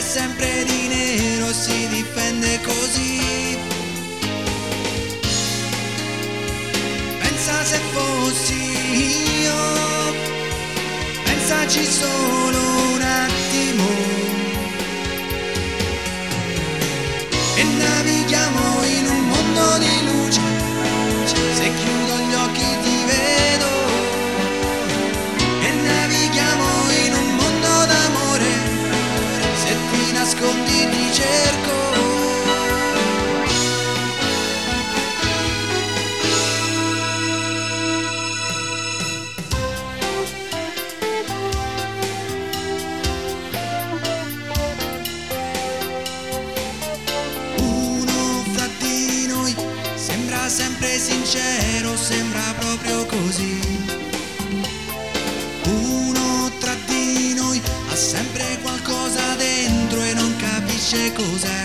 sempre di nero, si difende così. Pensa se fossi io, pensaci solo un attimo, e navighiamo in un mondo di luce. Se chiudo gli occhi ti vedo, e navighiamo in un mondo d'amore. Se ti nascondi ti cerco. Sempre sincero, sembra proprio così. Uno tra di noi ha sempre qualcosa dentro e non capisce cos'è.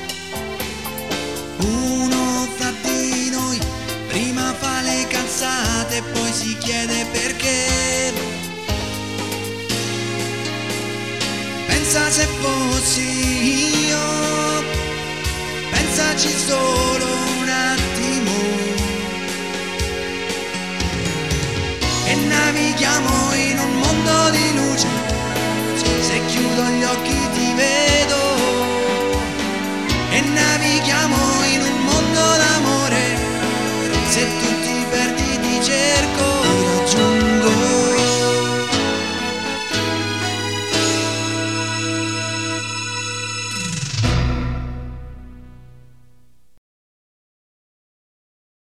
Uno fra di noi prima fa le cazzate e poi si chiede perché. Pensa se fossi io, pensaci solo un attimo, e navighiamo in un mondo di luce. Se chiudo gli occhi ti vedo.